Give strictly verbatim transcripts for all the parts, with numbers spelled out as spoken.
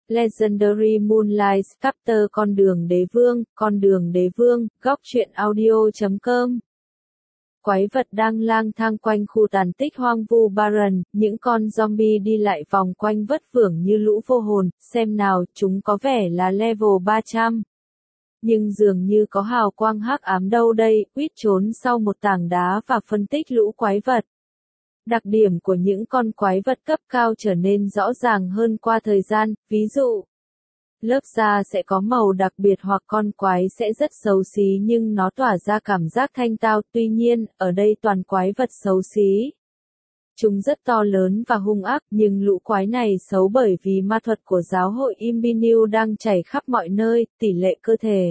Legendary Moonlight Chapter Con đường đế vương, con đường đế vương, góc truyện audio chấm com. Quái vật đang lang thang quanh khu tàn tích hoang vu Barren, những con zombie đi lại vòng quanh vất vưởng như lũ vô hồn, xem nào, chúng có vẻ là level ba trăm. Nhưng dường như có hào quang hắc ám đâu đây, Quýt trốn sau một tảng đá và phân tích lũ quái vật. Đặc điểm của những con quái vật cấp cao trở nên rõ ràng hơn qua thời gian, ví dụ, lớp da sẽ có màu đặc biệt hoặc con quái sẽ rất xấu xí nhưng nó tỏa ra cảm giác thanh tao, tuy nhiên, ở đây toàn quái vật xấu xí. Chúng rất to lớn và hung ác, nhưng lũ quái này xấu bởi vì ma thuật của giáo hội Imbiniu đang chảy khắp mọi nơi, tỷ lệ cơ thể,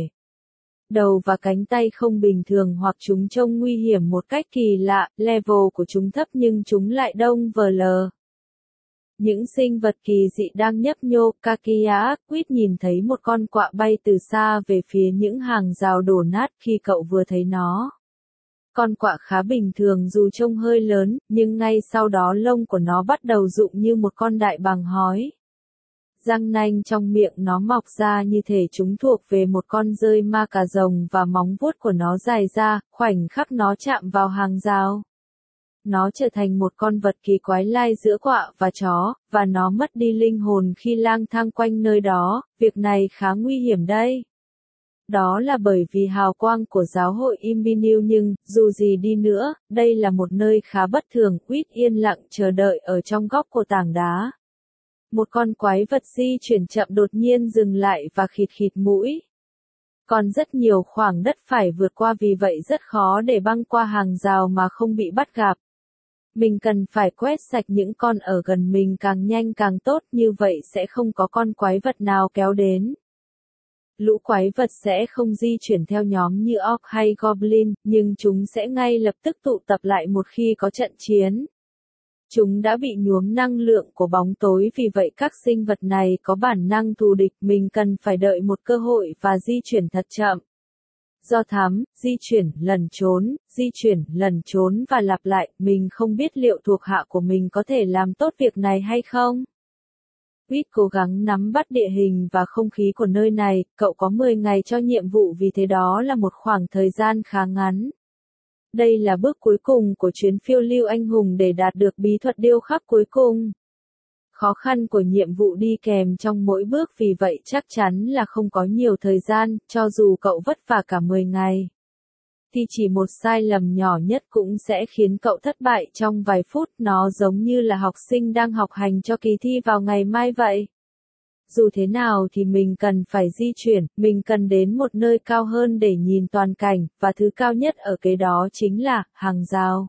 đầu và cánh tay không bình thường hoặc chúng trông nguy hiểm một cách kỳ lạ, level của chúng thấp nhưng chúng lại đông vờ lờ. Những sinh vật kỳ dị đang nhấp nhô, Kakia, Quýt nhìn thấy một con quạ bay từ xa về phía những hàng rào đổ nát khi cậu vừa thấy nó. Con quạ khá bình thường dù trông hơi lớn, nhưng ngay sau đó lông của nó bắt đầu rụng như một con đại bàng hói. Răng nanh trong miệng nó mọc ra như thể chúng thuộc về một con dơi ma cà rồng và móng vuốt của nó dài ra, khoảnh khắc nó chạm vào hàng rào. Nó trở thành một con vật kỳ quái lai giữa quạ và chó, và nó mất đi linh hồn khi lang thang quanh nơi đó, việc này khá nguy hiểm đây. Đó là bởi vì hào quang của giáo hội Imbiniu nhưng, dù gì đi nữa, đây là một nơi khá bất thường, Quýt yên lặng chờ đợi ở trong góc của tảng đá. Một con quái vật di chuyển chậm đột nhiên dừng lại và khịt khịt mũi. Còn rất nhiều khoảng đất phải vượt qua vì vậy rất khó để băng qua hàng rào mà không bị bắt gặp. Mình cần phải quét sạch những con ở gần mình càng nhanh càng tốt, như vậy sẽ không có con quái vật nào kéo đến. Lũ quái vật sẽ không di chuyển theo nhóm như Orc hay Goblin, nhưng chúng sẽ ngay lập tức tụ tập lại một khi có trận chiến. Chúng đã bị nhuốm năng lượng của bóng tối vì vậy các sinh vật này có bản năng thù địch, mình cần phải đợi một cơ hội và di chuyển thật chậm. Do thám, di chuyển, lần trốn, di chuyển, lần trốn và lặp lại, mình không biết liệu thuộc hạ của mình có thể làm tốt việc này hay không. Quýt cố gắng nắm bắt địa hình và không khí của nơi này, cậu có mười ngày cho nhiệm vụ vì thế đó là một khoảng thời gian khá ngắn. Đây là bước cuối cùng của chuyến phiêu lưu anh hùng để đạt được bí thuật điêu khắc cuối cùng. Khó khăn của nhiệm vụ đi kèm trong mỗi bước vì vậy chắc chắn là không có nhiều thời gian, cho dù cậu vất vả cả mười ngày. Thì chỉ một sai lầm nhỏ nhất cũng sẽ khiến cậu thất bại trong vài phút, nó giống như là học sinh đang học hành cho kỳ thi vào ngày mai vậy. Dù thế nào thì mình cần phải di chuyển, mình cần đến một nơi cao hơn để nhìn toàn cảnh, và thứ cao nhất ở kế đó chính là hàng rào.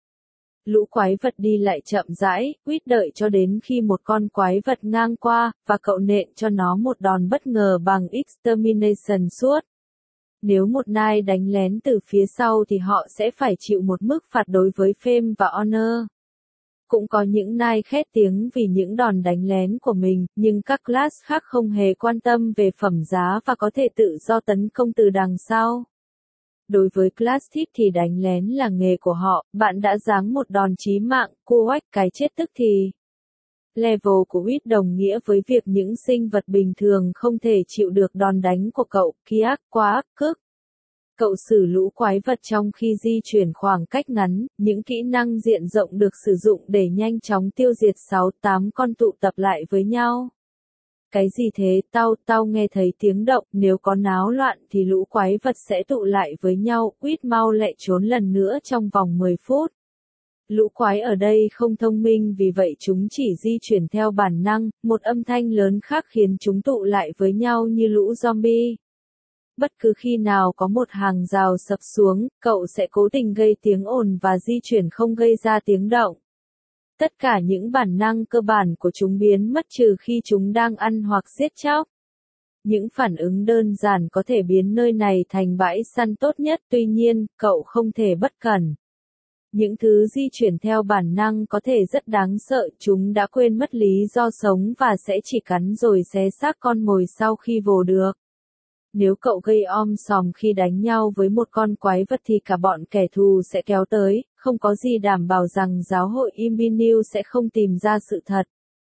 Lũ quái vật đi lại chậm rãi, Quýt đợi cho đến khi một con quái vật ngang qua, và cậu nện cho nó một đòn bất ngờ bằng Extermination suốt. Nếu một nai đánh lén từ phía sau thì họ sẽ phải chịu một mức phạt đối với Fame và Honor. Cũng có những nai khét tiếng vì những đòn đánh lén của mình, nhưng các class khác không hề quan tâm về phẩm giá và có thể tự do tấn công từ đằng sau. Đối với class tip thì đánh lén là nghề của họ, bạn đã giáng một đòn chí mạng, cô oách cái chết tức thì. Level của Quýt đồng nghĩa với việc những sinh vật bình thường không thể chịu được đòn đánh của cậu, Kiak, quá, cước. Cậu xử lũ quái vật trong khi di chuyển khoảng cách ngắn, những kỹ năng diện rộng được sử dụng để nhanh chóng tiêu diệt sáu tám con tụ tập lại với nhau. Cái gì thế, tao, tao nghe thấy tiếng động, nếu có náo loạn thì lũ quái vật sẽ tụ lại với nhau, Quýt mau lẹ trốn lần nữa trong vòng mười phút. Lũ quái ở đây không thông minh vì vậy chúng chỉ di chuyển theo bản năng, một âm thanh lớn khác khiến chúng tụ lại với nhau như lũ zombie. Bất cứ khi nào có một hàng rào sập xuống, cậu sẽ cố tình gây tiếng ồn và di chuyển không gây ra tiếng động. Tất cả những bản năng cơ bản của chúng biến mất trừ khi chúng đang ăn hoặc giết chóc. Những phản ứng đơn giản có thể biến nơi này thành bãi săn tốt nhất, tuy nhiên, cậu không thể bất cẩn. Những thứ di chuyển theo bản năng có thể rất đáng sợ, chúng đã quên mất lý do sống và sẽ chỉ cắn rồi xé xác con mồi sau khi vồ được. Nếu cậu gây om sòm khi đánh nhau với một con quái vật thì cả bọn kẻ thù sẽ kéo tới, không có gì đảm bảo rằng giáo hội Imbiniu sẽ không tìm ra sự thật.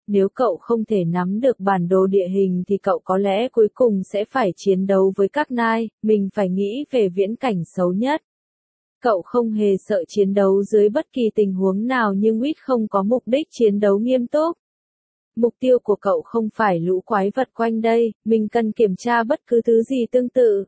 Nếu cậu không thể nắm được bản đồ địa hình thì cậu có lẽ cuối cùng sẽ phải chiến đấu với các nai, mình phải nghĩ về viễn cảnh xấu nhất. Cậu không hề sợ chiến đấu dưới bất kỳ tình huống nào nhưng Wit không có mục đích chiến đấu nghiêm túc. Mục tiêu của cậu không phải lũ quái vật quanh đây, mình cần kiểm tra bất cứ thứ gì tương tự.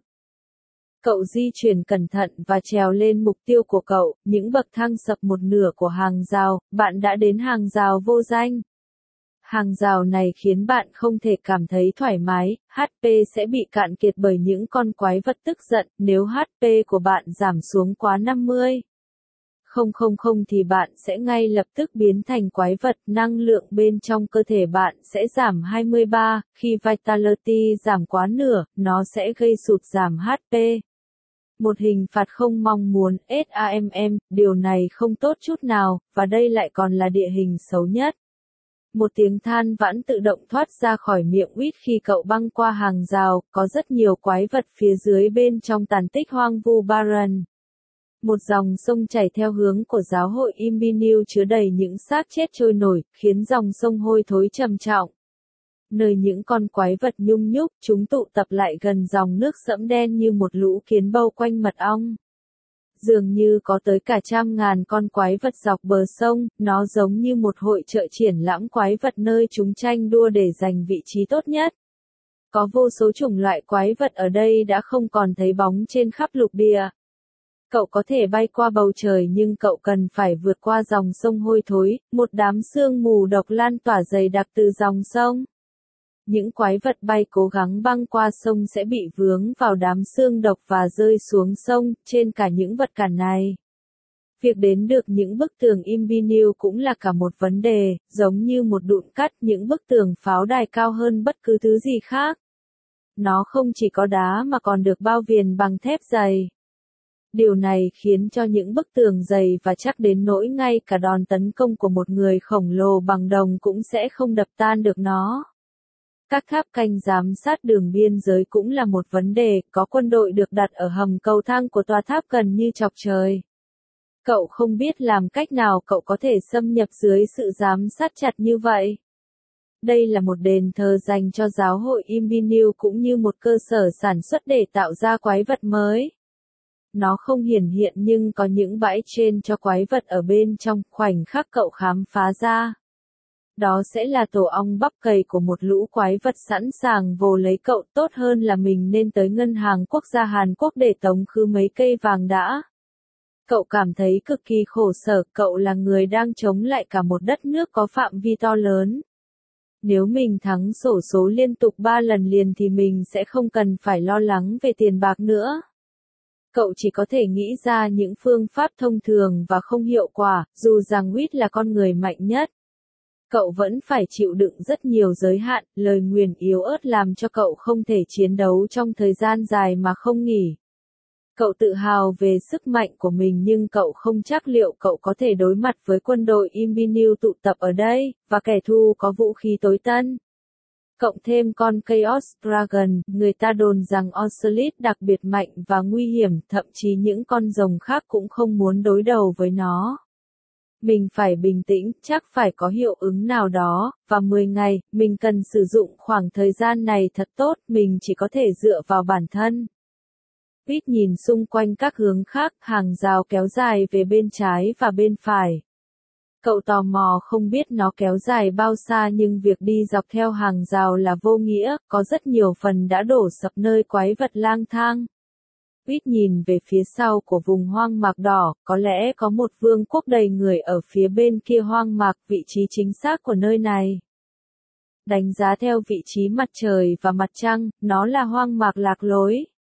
Cậu di chuyển cẩn thận và trèo lên mục tiêu của cậu, những bậc thang sập một nửa của hàng rào, bạn đã đến hàng rào vô danh. Hàng rào này khiến bạn không thể cảm thấy thoải mái, hát pê sẽ bị cạn kiệt bởi những con quái vật tức giận, nếu hát pê của bạn giảm xuống quá năm mươi. Không không không thì bạn sẽ ngay lập tức biến thành quái vật, năng lượng bên trong cơ thể bạn sẽ giảm hai mươi ba, khi Vitality giảm quá nửa, nó sẽ gây sụt giảm hát pê. Một hình phạt không mong muốn, SAMM, điều này không tốt chút nào, và đây lại còn là địa hình xấu nhất. Một tiếng than vãn tự động thoát ra khỏi miệng Wit khi cậu băng qua hàng rào, có rất nhiều quái vật phía dưới bên trong tàn tích hoang vu Baron. Một dòng sông chảy theo hướng của giáo hội Imbiniu chứa đầy những xác chết trôi nổi, khiến dòng sông hôi thối trầm trọng. Nơi những con quái vật nhung nhúc, chúng tụ tập lại gần dòng nước sẫm đen như một lũ kiến bao quanh mật ong. Dường như có tới cả trăm ngàn con quái vật dọc bờ sông, nó giống như một hội chợ triển lãm quái vật nơi chúng tranh đua để giành vị trí tốt nhất. Có vô số chủng loại quái vật ở đây đã không còn thấy bóng trên khắp lục địa. Cậu có thể bay qua bầu trời nhưng cậu cần phải vượt qua dòng sông hôi thối, một đám sương mù độc lan tỏa dày đặc từ dòng sông. Những quái vật bay cố gắng băng qua sông sẽ bị vướng vào đám sương độc và rơi xuống sông, trên cả những vật cản này. Việc đến được những bức tường Imbiniu cũng là cả một vấn đề, giống như một đụn cắt những bức tường pháo đài cao hơn bất cứ thứ gì khác. Nó không chỉ có đá mà còn được bao viền bằng thép dày. Điều này khiến cho những bức tường dày và chắc đến nỗi ngay cả đòn tấn công của một người khổng lồ bằng đồng cũng sẽ không đập tan được nó. Các tháp canh giám sát đường biên giới cũng là một vấn đề, có quân đội được đặt ở hầm cầu thang của tòa tháp gần như chọc trời. Cậu không biết làm cách nào cậu có thể xâm nhập dưới sự giám sát chặt như vậy. Đây là một đền thờ dành cho giáo hội Imbiniu cũng như một cơ sở sản xuất để tạo ra quái vật mới. Nó không hiển hiện nhưng có những bãi trên cho quái vật ở bên trong, khoảnh khắc cậu khám phá ra. Đó sẽ là tổ ong bắp cày của một lũ quái vật sẵn sàng vồ lấy cậu, tốt hơn là mình nên tới ngân hàng quốc gia Hàn Quốc để tống khứ mấy cây vàng đã. Cậu cảm thấy cực kỳ khổ sở, cậu là người đang chống lại cả một đất nước có phạm vi to lớn. Nếu mình thắng xổ số liên tục ba lần liền thì mình sẽ không cần phải lo lắng về tiền bạc nữa. Cậu chỉ có thể nghĩ ra những phương pháp thông thường và không hiệu quả, dù rằng Wit là con người mạnh nhất. Cậu vẫn phải chịu đựng rất nhiều giới hạn, lời nguyền yếu ớt làm cho cậu không thể chiến đấu trong thời gian dài mà không nghỉ. Cậu tự hào về sức mạnh của mình nhưng cậu không chắc liệu cậu có thể đối mặt với quân đội Imbiniu tụ tập ở đây, và kẻ thù có vũ khí tối tân. Cộng thêm con Chaos Dragon, người ta đồn rằng Ocelit đặc biệt mạnh và nguy hiểm, thậm chí những con rồng khác cũng không muốn đối đầu với nó. Mình phải bình tĩnh, chắc phải có hiệu ứng nào đó, và mười ngày, mình cần sử dụng khoảng thời gian này thật tốt, mình chỉ có thể dựa vào bản thân. Pete nhìn xung quanh các hướng khác, hàng rào kéo dài về bên trái và bên phải. Cậu tò mò không biết nó kéo dài bao xa nhưng việc đi dọc theo hàng rào là vô nghĩa, có rất nhiều phần đã đổ sập nơi quái vật lang thang. Pete nhìn về phía sau của vùng hoang mạc đỏ, có lẽ có một vương quốc đầy người ở phía bên kia hoang mạc, vị trí chính xác của nơi này. Đánh giá theo vị trí mặt trời và mặt trăng, nó là hoang mạc lạc lối.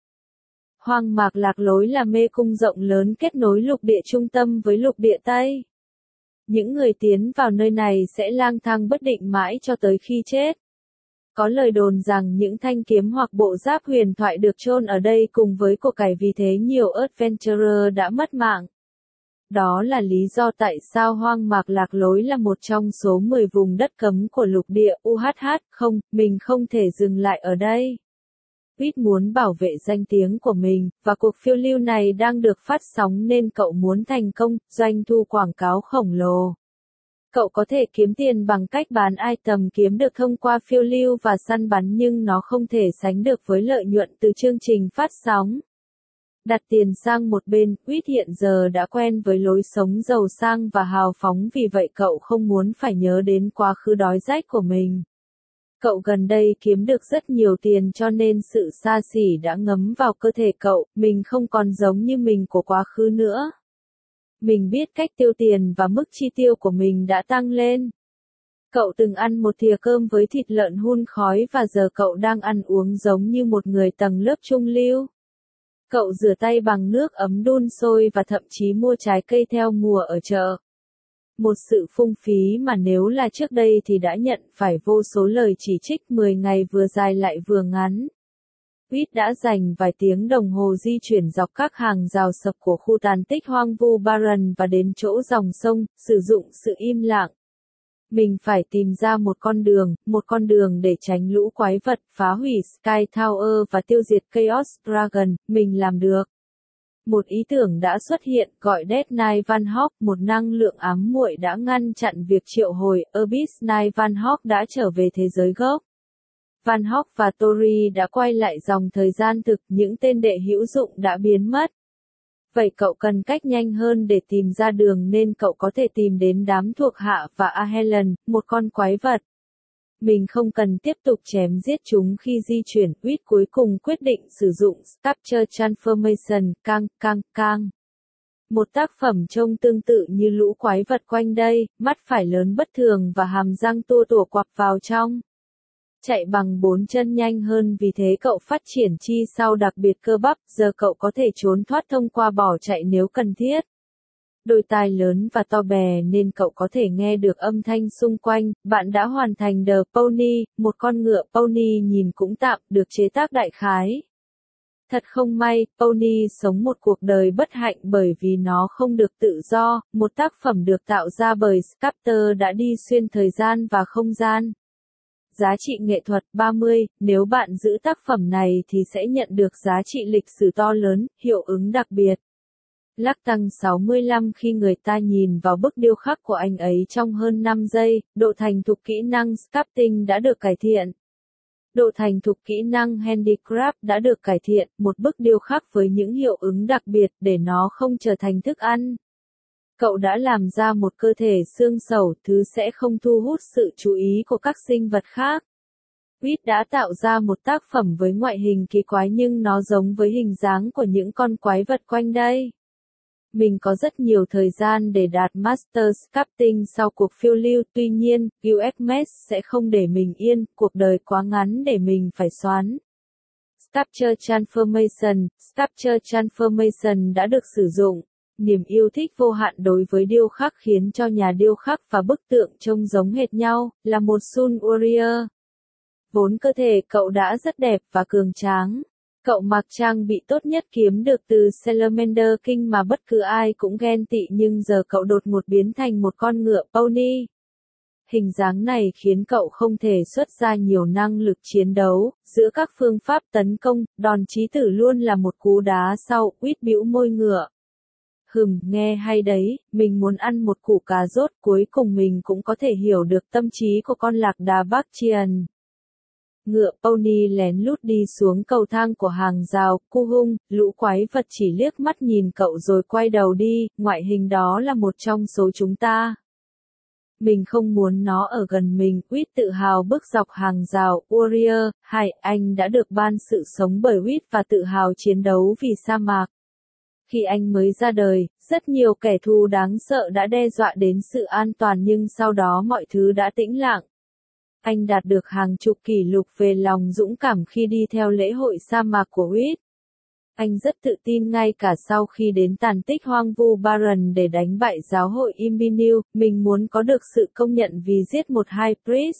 Hoang mạc lạc lối là mê cung rộng lớn kết nối lục địa trung tâm với lục địa Tây. Những người tiến vào nơi này sẽ lang thang bất định mãi cho tới khi chết. Có lời đồn rằng những thanh kiếm hoặc bộ giáp huyền thoại được chôn ở đây cùng với của cải, vì thế nhiều adventurer đã mất mạng. Đó là lý do tại sao hoang mạc lạc lối là một trong số mười vùng đất cấm của lục địa u hát hát. Không, mình không thể dừng lại ở đây. Pete muốn bảo vệ danh tiếng của mình, và cuộc phiêu lưu này đang được phát sóng nên cậu muốn thành công, doanh thu quảng cáo khổng lồ. Cậu có thể kiếm tiền bằng cách bán item kiếm được thông qua phiêu lưu và săn bắn nhưng nó không thể sánh được với lợi nhuận từ chương trình phát sóng. Đặt tiền sang một bên, Quýt hiện giờ đã quen với lối sống giàu sang và hào phóng vì vậy cậu không muốn phải nhớ đến quá khứ đói rách của mình. Cậu gần đây kiếm được rất nhiều tiền cho nên sự xa xỉ đã ngấm vào cơ thể cậu, mình không còn giống như mình của quá khứ nữa. Mình biết cách tiêu tiền và mức chi tiêu của mình đã tăng lên. Cậu từng ăn một thìa cơm với thịt lợn hun khói và giờ cậu đang ăn uống giống như một người tầng lớp trung lưu. Cậu rửa tay bằng nước ấm đun sôi và thậm chí mua trái cây theo mùa ở chợ. Một sự phung phí mà nếu là trước đây thì đã nhận phải vô số lời chỉ trích mười ngày vừa dài lại vừa ngắn. Quýt đã dành vài tiếng đồng hồ di chuyển dọc các hàng rào sập của khu tàn tích hoang vu Barron và đến chỗ dòng sông, sử dụng sự im lặng. Mình phải tìm ra một con đường, một con đường để tránh lũ quái vật, phá hủy Sky Tower và tiêu diệt Chaos Dragon, mình làm được. Một ý tưởng đã xuất hiện, gọi Dead Knight Van Hawk, một năng lượng ám muội đã ngăn chặn việc triệu hồi, Abyss Knight Van Hawk đã trở về thế giới gốc. Van Hawk và Tori đã quay lại dòng thời gian thực, những tên đệ hữu dụng đã biến mất. Vậy cậu cần cách nhanh hơn để tìm ra đường nên cậu có thể tìm đến đám thuộc hạ và Ahelen, một con quái vật. Mình không cần tiếp tục chém giết chúng khi di chuyển, Quýt cuối cùng quyết định sử dụng Sculpture Transformation, cang, cang, cang. Một tác phẩm trông tương tự như lũ quái vật quanh đây, mắt phải lớn bất thường và hàm răng tua tủa quặp vào trong. Chạy bằng bốn chân nhanh hơn vì thế cậu phát triển chi sau đặc biệt cơ bắp, giờ cậu có thể trốn thoát thông qua bỏ chạy nếu cần thiết. Đôi tai lớn và to bè nên cậu có thể nghe được âm thanh xung quanh, bạn đã hoàn thành The Pony, một con ngựa pony nhìn cũng tạm, được chế tác đại khái. Thật không may, Pony sống một cuộc đời bất hạnh bởi vì nó không được tự do, một tác phẩm được tạo ra bởi Sculptor đã đi xuyên thời gian và không gian. Giá trị nghệ thuật ba mươi, nếu bạn giữ tác phẩm này thì sẽ nhận được giá trị lịch sử to lớn, hiệu ứng đặc biệt. Lắc tăng sáu mươi lăm khi người ta nhìn vào bức điêu khắc của anh ấy trong hơn năm giây, độ thành thục kỹ năng sculpting đã được cải thiện. Độ thành thục kỹ năng handicraft đã được cải thiện, một bức điêu khắc với những hiệu ứng đặc biệt để nó không trở thành thức ăn. Cậu đã làm ra một cơ thể xương sầu, thứ sẽ không thu hút sự chú ý của các sinh vật khác. Quýt đã tạo ra một tác phẩm với ngoại hình kỳ quái nhưng nó giống với hình dáng của những con quái vật quanh đây. Mình có rất nhiều thời gian để đạt Master Sculpting sau cuộc phiêu lưu, tuy nhiên, u ét Mesh sẽ không để mình yên, cuộc đời quá ngắn để mình phải xoắn. Sculpture Transformation, Sculpture Transformation đã được sử dụng. Niềm yêu thích vô hạn đối với điêu khắc khiến cho nhà điêu khắc và bức tượng trông giống hệt nhau, là một Sun Warrior. Vốn cơ thể cậu đã rất đẹp và cường tráng. Cậu mặc trang bị tốt nhất kiếm được từ Salamander King mà bất cứ ai cũng ghen tị nhưng giờ cậu đột ngột biến thành một con ngựa pony. Hình dáng này khiến cậu không thể xuất ra nhiều năng lực chiến đấu, giữa các phương pháp tấn công, đòn chí tử luôn là một cú đá sau, Quýt bĩu môi ngựa. Hừm, nghe hay đấy, mình muốn ăn một củ cà rốt, cuối cùng mình cũng có thể hiểu được tâm trí của con lạc đà Bakchian. Ngựa pony lén lút đi xuống cầu thang của hàng rào, cu hung, lũ quái vật chỉ liếc mắt nhìn cậu rồi quay đầu đi, ngoại hình đó là một trong số chúng ta. Mình không muốn nó ở gần mình, Quýt tự hào bước dọc hàng rào, Warrior, hai, anh đã được ban sự sống bởi Quýt và tự hào chiến đấu vì sa mạc. Khi anh mới ra đời, rất nhiều kẻ thù đáng sợ đã đe dọa đến sự an toàn nhưng sau đó mọi thứ đã tĩnh lặng. Anh đạt được hàng chục kỷ lục về lòng dũng cảm khi đi theo lễ hội sa mạc của Quýt. Anh rất tự tin ngay cả sau khi đến tàn tích hoang vu Barron để đánh bại giáo hội Imbinu, mình muốn có được sự công nhận vì giết một High Priest.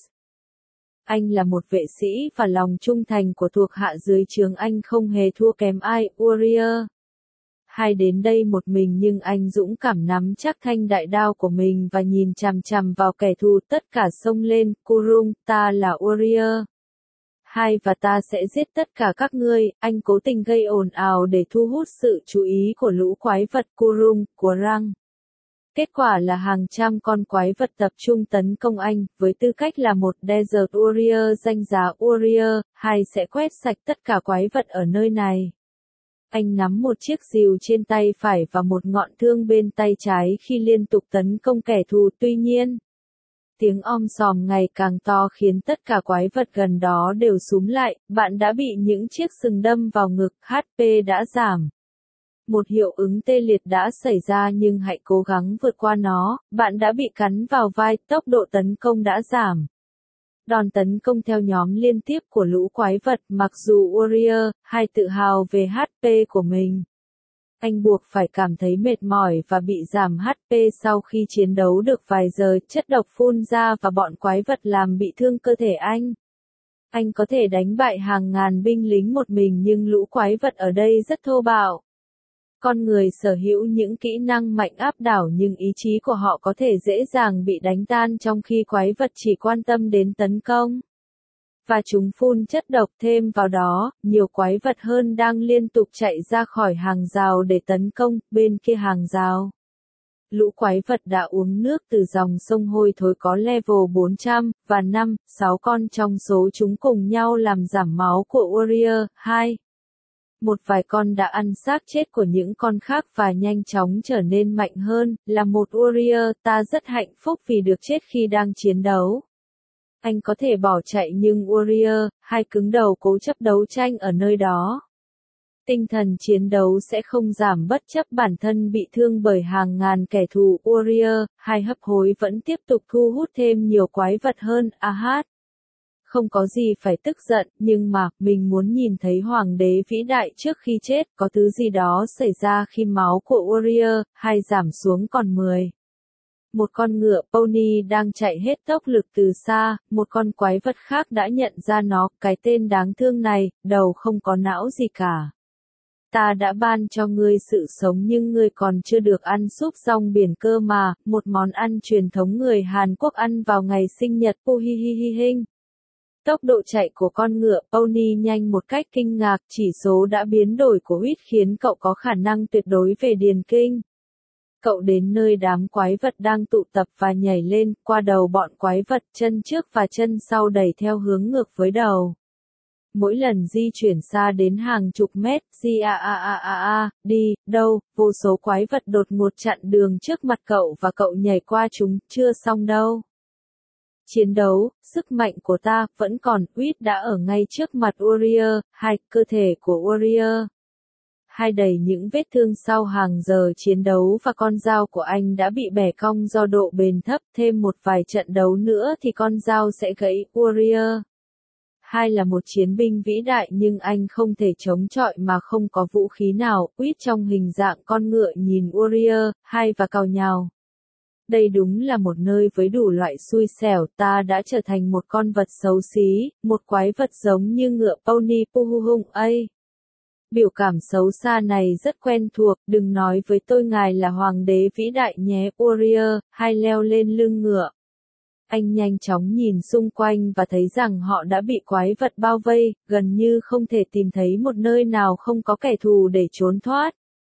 Anh là một vệ sĩ và lòng trung thành của thuộc hạ dưới trướng anh không hề thua kém ai, Warrior. Hai đến đây một mình nhưng anh dũng cảm nắm chắc thanh đại đao của mình và nhìn chằm chằm vào kẻ thù, tất cả xông lên, Kurung, ta là Warrior. Hai và ta sẽ giết tất cả các ngươi, anh cố tình gây ồn ào để thu hút sự chú ý của lũ quái vật Kurung, của Răng. Kết quả là hàng trăm con quái vật tập trung tấn công anh, với tư cách là một Desert Warrior danh giá Warrior, hai sẽ quét sạch tất cả quái vật ở nơi này. Anh nắm một chiếc rìu trên tay phải và một ngọn thương bên tay trái khi liên tục tấn công kẻ thù, tuy nhiên, tiếng om sòm ngày càng to khiến tất cả quái vật gần đó đều súm lại, bạn đã bị những chiếc sừng đâm vào ngực, hát pê đã giảm. Một hiệu ứng tê liệt đã xảy ra nhưng hãy cố gắng vượt qua nó, bạn đã bị cắn vào vai, tốc độ tấn công đã giảm. Đòn tấn công theo nhóm liên tiếp của lũ quái vật, mặc dù Warrior hai tự hào về hát pê của mình. Anh buộc phải cảm thấy mệt mỏi và bị giảm hát pê sau khi chiến đấu được vài giờ, chất độc phun ra và bọn quái vật làm bị thương cơ thể anh. Anh có thể đánh bại hàng ngàn binh lính một mình nhưng lũ quái vật ở đây rất thô bạo. Con người sở hữu những kỹ năng mạnh áp đảo nhưng ý chí của họ có thể dễ dàng bị đánh tan trong khi quái vật chỉ quan tâm đến tấn công. Và chúng phun chất độc, thêm vào đó, nhiều quái vật hơn đang liên tục chạy ra khỏi hàng rào để tấn công, bên kia hàng rào. Lũ quái vật đã uống nước từ dòng sông hôi thối có level bốn trăm, và năm, sáu con trong số chúng cùng nhau làm giảm máu của Warrior hai. Một vài con đã ăn xác chết của những con khác và nhanh chóng trở nên mạnh hơn, là một Warrior, ta rất hạnh phúc vì được chết khi đang chiến đấu. Anh có thể bỏ chạy nhưng Warrior hai cứng đầu cố chấp đấu tranh ở nơi đó. Tinh thần chiến đấu sẽ không giảm bất chấp bản thân bị thương bởi hàng ngàn kẻ thù. Warrior hai hấp hối vẫn tiếp tục thu hút thêm nhiều quái vật hơn. Ah, không có gì phải tức giận, nhưng mà, mình muốn nhìn thấy hoàng đế vĩ đại trước khi chết, có thứ gì đó xảy ra khi máu của Warrior hai giảm xuống còn mười. Một con ngựa pony đang chạy hết tốc lực từ xa, một con quái vật khác đã nhận ra nó, cái tên đáng thương này, đầu không có não gì cả. Ta đã ban cho ngươi sự sống nhưng ngươi còn chưa được ăn súp rong biển cơ mà, một món ăn truyền thống người Hàn Quốc ăn vào ngày sinh nhật. Puhihihihin. Tốc độ chạy của con ngựa pony nhanh một cách kinh ngạc, chỉ số đã biến đổi của huyết khiến cậu có khả năng tuyệt đối về điền kinh. Cậu đến nơi đám quái vật đang tụ tập và nhảy lên, qua đầu bọn quái vật, chân trước và chân sau đẩy theo hướng ngược với đầu. Mỗi lần di chuyển xa đến hàng chục mét, di a a a a a, đi, đâu, vô số quái vật đột ngột chặn đường trước mặt cậu và cậu nhảy qua chúng, chưa xong đâu. Chiến đấu, sức mạnh của ta, vẫn còn, Uyết đã ở ngay trước mặt Warrior hai, cơ thể của Warrior hai đầy những vết thương sau hàng giờ chiến đấu và con dao của anh đã bị bẻ cong do độ bền thấp, thêm một vài trận đấu nữa thì con dao sẽ gãy. Warrior hai là một chiến binh vĩ đại nhưng anh không thể chống chọi mà không có vũ khí nào. Uyết trong hình dạng con ngựa nhìn Warrior hai và cào nhào. Đây đúng là một nơi với đủ loại xui xẻo, ta đã trở thành một con vật xấu xí, một quái vật giống như ngựa pony. Puhuhung ấy. Biểu cảm xấu xa này rất quen thuộc, đừng nói với tôi ngài là hoàng đế vĩ đại nhé. Warrior hai leo lên lưng ngựa. Anh nhanh chóng nhìn xung quanh và thấy rằng họ đã bị quái vật bao vây, gần như không thể tìm thấy một nơi nào không có kẻ thù để trốn thoát.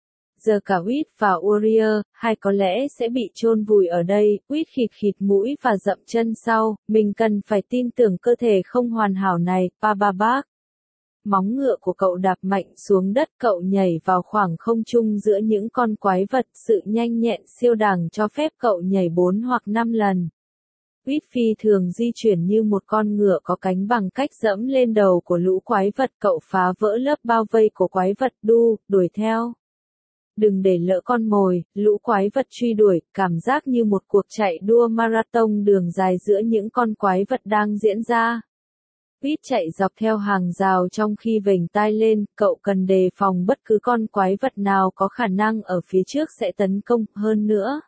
Giờ cả Uyết và Warrior hai có lẽ sẽ bị chôn vùi ở đây. Uyết khịt khịt mũi và dậm chân sau, mình cần phải tin tưởng cơ thể không hoàn hảo này. Pa ba bác. Móng ngựa của cậu đạp mạnh xuống đất, cậu nhảy vào khoảng không trung giữa những con quái vật, sự nhanh nhẹn siêu đẳng cho phép cậu nhảy bốn hoặc năm lần. Uyết phi thường di chuyển như một con ngựa có cánh bằng cách dẫm lên đầu của lũ quái vật, cậu phá vỡ lớp bao vây của quái vật, đu, đuổi theo. Đừng để lỡ con mồi, lũ quái vật truy đuổi, cảm giác như một cuộc chạy đua marathon đường dài giữa những con quái vật đang diễn ra. Uyết chạy dọc theo hàng rào trong khi vểnh tai lên, cậu cần đề phòng bất cứ con quái vật nào có khả năng ở phía trước sẽ tấn công, hơn nữa.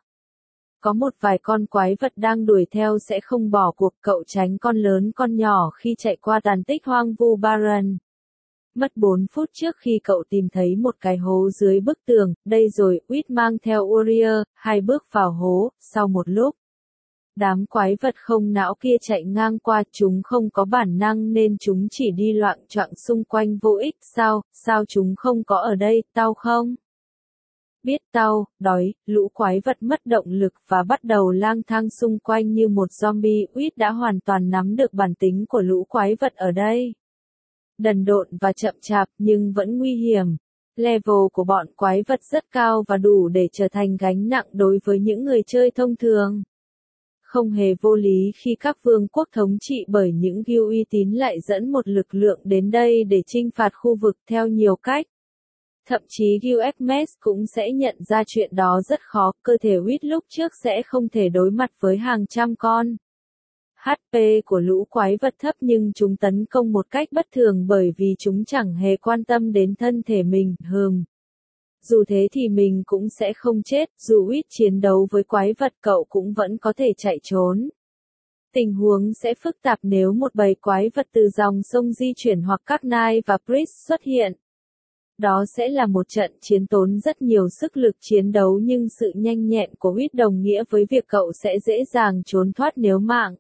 Có một vài con quái vật đang đuổi theo sẽ không bỏ cuộc, cậu tránh con lớn con nhỏ khi chạy qua tàn tích hoang vu Baron. Mất bốn phút trước khi cậu tìm thấy một cái hố dưới bức tường, đây rồi, Uyết mang theo Warrior hai bước vào hố, sau một lúc. Đám quái vật không não kia chạy ngang qua, chúng không có bản năng nên chúng chỉ đi loạng choạng xung quanh vô ích. Sao, sao chúng không có ở đây, tao không? Biết đau, đói, lũ quái vật mất động lực và bắt đầu lang thang xung quanh như một zombie. Uýt đã hoàn toàn nắm được bản tính của lũ quái vật ở đây. Đần độn và chậm chạp nhưng vẫn nguy hiểm. Level của bọn quái vật rất cao và đủ để trở thành gánh nặng đối với những người chơi thông thường. Không hề vô lý khi các vương quốc thống trị bởi những guild uy tín lại dẫn một lực lượng đến đây để chinh phạt khu vực theo nhiều cách. Thậm chí Guild Hermes cũng sẽ nhận ra chuyện đó rất khó, cơ thể Uýt lúc trước sẽ không thể đối mặt với hàng trăm con. hát pê của lũ quái vật thấp nhưng chúng tấn công một cách bất thường bởi vì chúng chẳng hề quan tâm đến thân thể mình, hừm. Dù thế thì mình cũng sẽ không chết, dù Uýt chiến đấu với quái vật cậu cũng vẫn có thể chạy trốn. Tình huống sẽ phức tạp nếu một bầy quái vật từ dòng sông di chuyển hoặc các Knight và Priest xuất hiện. Đó sẽ là một trận chiến tốn rất nhiều sức lực chiến đấu nhưng sự nhanh nhẹn của Uýt đồng nghĩa với việc cậu sẽ dễ dàng trốn thoát nếu mạng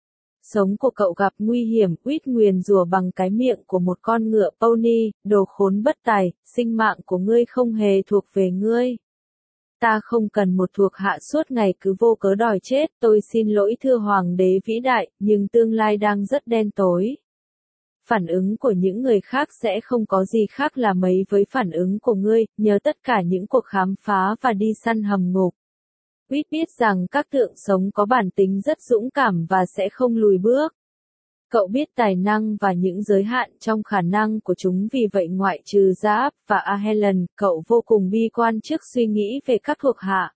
sống của cậu gặp nguy hiểm. Uýt nguyền rủa bằng cái miệng của một con ngựa pony, đồ khốn bất tài, sinh mạng của ngươi không hề thuộc về ngươi. Ta không cần một thuộc hạ suốt ngày cứ vô cớ đòi chết, tôi xin lỗi thưa hoàng đế vĩ đại, nhưng tương lai đang rất đen tối. Phản ứng của những người khác sẽ không có gì khác là mấy với phản ứng của ngươi, nhớ tất cả những cuộc khám phá và đi săn hầm ngục. Uýt biết rằng các tượng sống có bản tính rất dũng cảm và sẽ không lùi bước. Cậu biết tài năng và những giới hạn trong khả năng của chúng, vì vậy ngoại trừ Zaap và Ahelen, cậu vô cùng bi quan trước suy nghĩ về các thuộc hạ.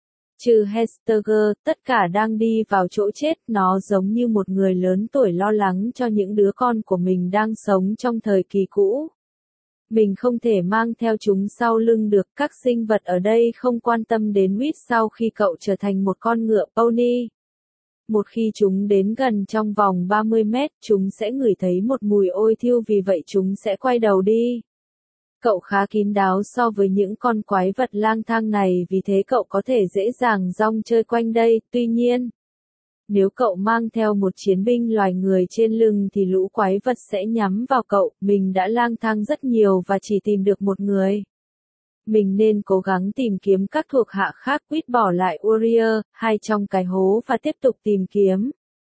Trừ Hestager, tất cả đang đi vào chỗ chết, nó giống như một người lớn tuổi lo lắng cho những đứa con của mình đang sống trong thời kỳ cũ. Mình không thể mang theo chúng sau lưng được, các sinh vật ở đây không quan tâm đến Uýt sau khi cậu trở thành một con ngựa pony. Một khi chúng đến gần trong vòng ba mươi mét, chúng sẽ ngửi thấy một mùi ôi thiêu, vì vậy chúng sẽ quay đầu đi. Cậu khá kín đáo so với những con quái vật lang thang này, vì thế cậu có thể dễ dàng rong chơi quanh đây. Tuy nhiên, nếu cậu mang theo một chiến binh loài người trên lưng thì lũ quái vật sẽ nhắm vào cậu. Mình đã lang thang rất nhiều và chỉ tìm được một người. Mình nên cố gắng tìm kiếm các thuộc hạ khác. Uýt bỏ lại Warrior hai trong cái hố và tiếp tục tìm kiếm.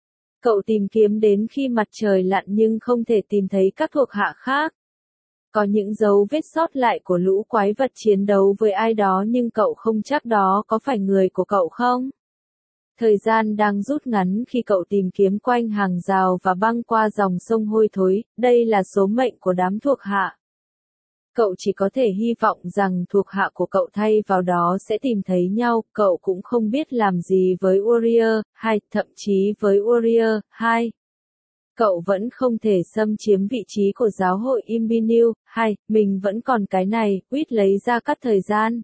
Cậu tìm kiếm đến khi mặt trời lặn nhưng không thể tìm thấy các thuộc hạ khác. Có những dấu vết sót lại của lũ quái vật chiến đấu với ai đó nhưng cậu không chắc đó có phải người của cậu không. Thời gian đang rút ngắn khi cậu tìm kiếm quanh hàng rào và băng qua dòng sông hôi thối, đây là số mệnh của đám thuộc hạ. Cậu chỉ có thể hy vọng rằng thuộc hạ của cậu thay vào đó sẽ tìm thấy nhau. Cậu cũng không biết làm gì với Warrior hai, thậm chí với Warrior hai. Cậu vẫn không thể xâm chiếm vị trí của giáo hội Imbinil hai, mình vẫn còn cái này. Uýt lấy ra cắt thời gian.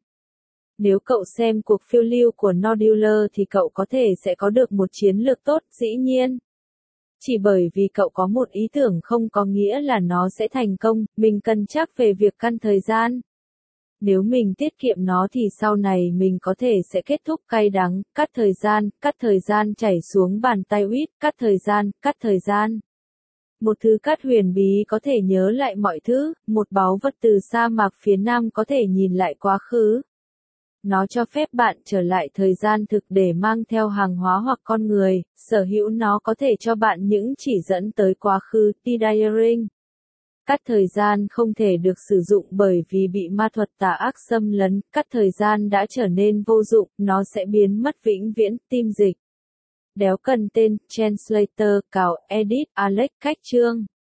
Nếu cậu xem cuộc phiêu lưu của Nodular thì cậu có thể sẽ có được một chiến lược tốt, dĩ nhiên. Chỉ bởi vì cậu có một ý tưởng không có nghĩa là nó sẽ thành công, mình cân nhắc về việc căn thời gian. Nếu mình tiết kiệm nó thì sau này mình có thể sẽ kết thúc cay đắng. Cắt thời gian, cắt thời gian chảy xuống bàn tay Uýt, cắt thời gian, cắt thời gian. Một thứ cắt huyền bí có thể nhớ lại mọi thứ, một báu vật từ sa mạc phía nam có thể nhìn lại quá khứ. Nó cho phép bạn trở lại thời gian thực để mang theo hàng hóa hoặc con người, sở hữu nó có thể cho bạn những chỉ dẫn tới quá khứ. T-Diaring. Cắt thời gian không thể được sử dụng bởi vì bị ma thuật tà ác xâm lấn, cắt thời gian đã trở nên vô dụng, nó sẽ biến mất vĩnh viễn. Tim dịch. Đéo cần tên, Translator, cào, edit, Alex, cách chương.